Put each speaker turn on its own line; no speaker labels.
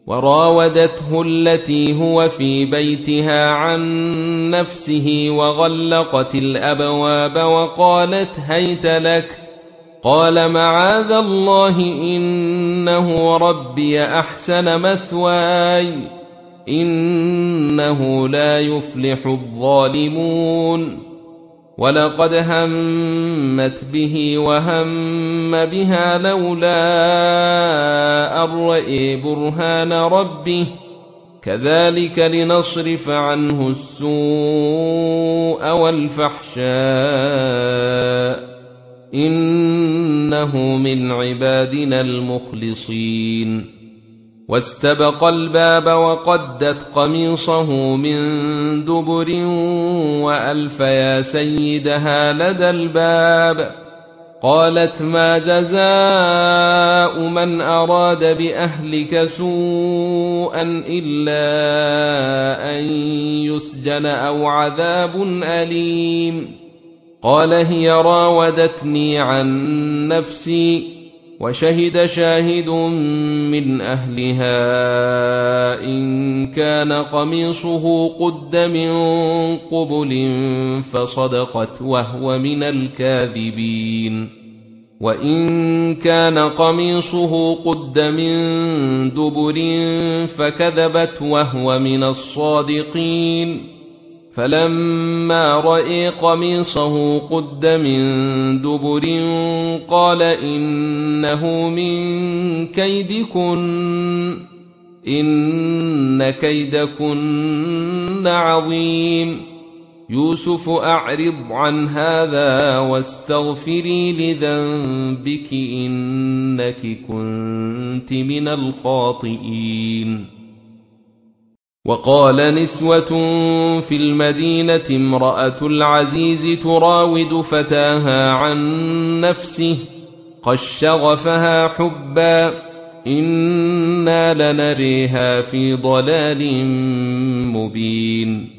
وراودته التي هو في بيتها عن نفسه وغلقت الأبواب وقالت هيت لك، قال معاذ الله إنه ربي أحسن مثواي إنه لا يفلح الظالمون. ولقد همت به وهم بها لولا أن رأى برهان ربه كذلك لنصرف عنه السوء والفحشاء إنه من عبادنا المخلصين. واستبق الباب وقدت قميصه من دبر وألف يا سيدها لدى الباب. قالت ما جزاء من أراد بأهلك سوءا إلا أن يسجن أو عذاب أليم. قال هي راودتني عن نفسي وشهد شاهد من أهلها إن كان قميصه قد من قبل فصدقت وهو من الكاذبين وإن كان قميصه قد من دبر فكذبت وهو من الصادقين. فلما رأى قميصه قد من دبر قال إنه من كيدكن إن كيدكن عظيم. يوسف أعرض عن هذا واستغفري لذنبك إنك كنت من الخاطئين. وقال نسوة في المدينة امرأة العزيز تراود فتاها عن نفسه قد شغفها حبا إنا لنريها في ضلال مبين.